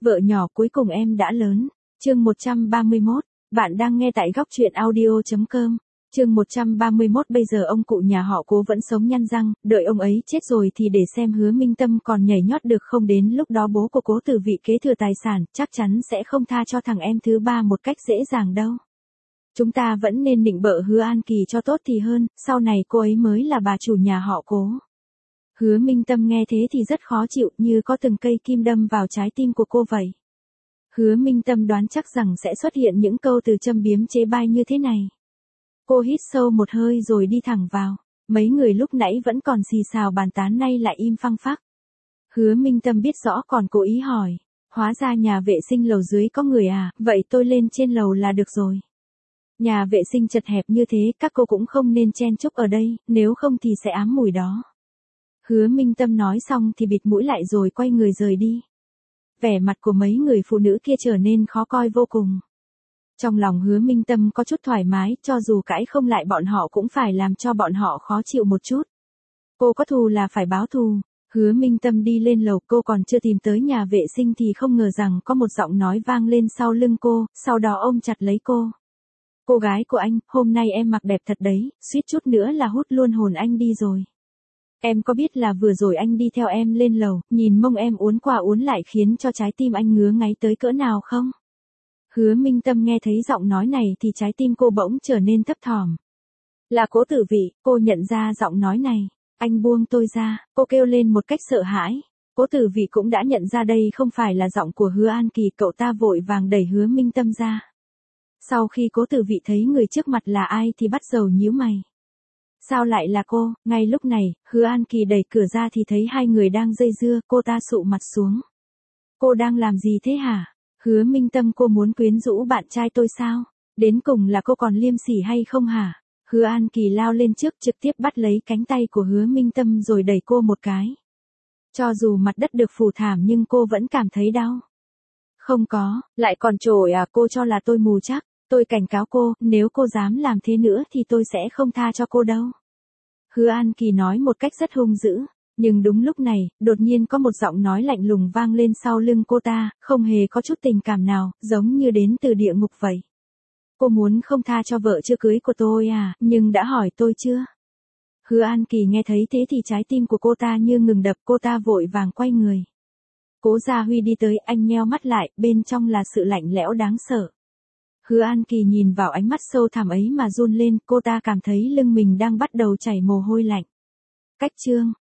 Vợ nhỏ cuối cùng em đã lớn. Chương 131, bạn đang nghe tại góc truyện audio.com. Chương 131 bây giờ ông cụ nhà họ Cố vẫn sống nhăn răng, đợi ông ấy chết rồi thì để xem Hứa Minh Tâm còn nhảy nhót được không, đến lúc đó bố của Cố Tử Vị kế thừa tài sản, chắc chắn sẽ không tha cho thằng em thứ ba một cách dễ dàng đâu. Chúng ta vẫn nên nịnh bợ Hứa An Kỳ cho tốt thì hơn, sau này cô ấy mới là bà chủ nhà họ Cố. Hứa Minh Tâm nghe thế thì rất khó chịu, như có từng cây kim đâm vào trái tim của cô vậy. Hứa Minh Tâm đoán chắc rằng sẽ xuất hiện những câu từ châm biếm chế bai như thế này. Cô hít sâu một hơi rồi đi thẳng vào. Mấy người lúc nãy vẫn còn xì xào bàn tán nay lại im phăng phắc. Hứa Minh Tâm biết rõ còn cố ý hỏi. Hóa ra nhà vệ sinh lầu dưới có người à, vậy tôi lên trên lầu là được rồi. Nhà vệ sinh chật hẹp như thế, các cô cũng không nên chen chúc ở đây, nếu không thì sẽ ám mùi đó. Hứa Minh Tâm nói xong thì bịt mũi lại rồi quay người rời đi. Vẻ mặt của mấy người phụ nữ kia trở nên khó coi vô cùng. Trong lòng Hứa Minh Tâm có chút thoải mái, cho dù cãi không lại bọn họ cũng phải làm cho bọn họ khó chịu một chút. Cô có thù là phải báo thù. Hứa Minh Tâm đi lên lầu, cô còn chưa tìm tới nhà vệ sinh thì không ngờ rằng có một giọng nói vang lên sau lưng cô, sau đó ôm chặt lấy cô. Cô gái của anh, hôm nay em mặc đẹp thật đấy, suýt chút nữa là hút luôn hồn anh đi rồi. Em có biết là vừa rồi anh đi theo em lên lầu, nhìn mông em uốn qua uốn lại khiến cho trái tim anh ngứa ngáy tới cỡ nào không? Hứa Minh Tâm nghe thấy giọng nói này thì trái tim cô bỗng trở nên thấp thỏm. Là Cố Tử Vị, cô nhận ra giọng nói này. Anh buông tôi ra, cô kêu lên một cách sợ hãi. Cố Tử Vị cũng đã nhận ra đây không phải là giọng của Hứa An Kỳ, cậu ta vội vàng đẩy Hứa Minh Tâm ra. Sau khi Cố Tử Vị thấy người trước mặt là ai thì bắt đầu nhíu mày. Sao lại là cô? Ngay lúc này, Hứa An Kỳ đẩy cửa ra thì thấy hai người đang dây dưa, cô ta sụ mặt xuống. Cô đang làm gì thế hả? Hứa Minh Tâm, cô muốn quyến rũ bạn trai tôi sao? Đến cùng là cô còn liêm sỉ hay không hả? Hứa An Kỳ lao lên trước trực tiếp bắt lấy cánh tay của Hứa Minh Tâm rồi đẩy cô một cái. Cho dù mặt đất được phủ thảm nhưng cô vẫn cảm thấy đau. Không có, lại còn trội à, cô cho là tôi mù chắc. Tôi cảnh cáo cô, nếu cô dám làm thế nữa thì tôi sẽ không tha cho cô đâu. Hứa An Kỳ nói một cách rất hung dữ. Nhưng đúng lúc này, đột nhiên có một giọng nói lạnh lùng vang lên sau lưng cô ta, không hề có chút tình cảm nào, giống như đến từ địa ngục vậy. Cô muốn không tha cho vợ chưa cưới của tôi à, nhưng đã hỏi tôi chưa? Hứa An Kỳ nghe thấy thế thì trái tim của cô ta như ngừng đập, cô ta vội vàng quay người. Cố Gia Huy đi tới, anh nheo mắt lại, bên trong là sự lạnh lẽo đáng sợ. Hứa An Kỳ nhìn vào ánh mắt sâu thẳm ấy mà run lên, cô ta cảm thấy lưng mình đang bắt đầu chảy mồ hôi lạnh. Cách chương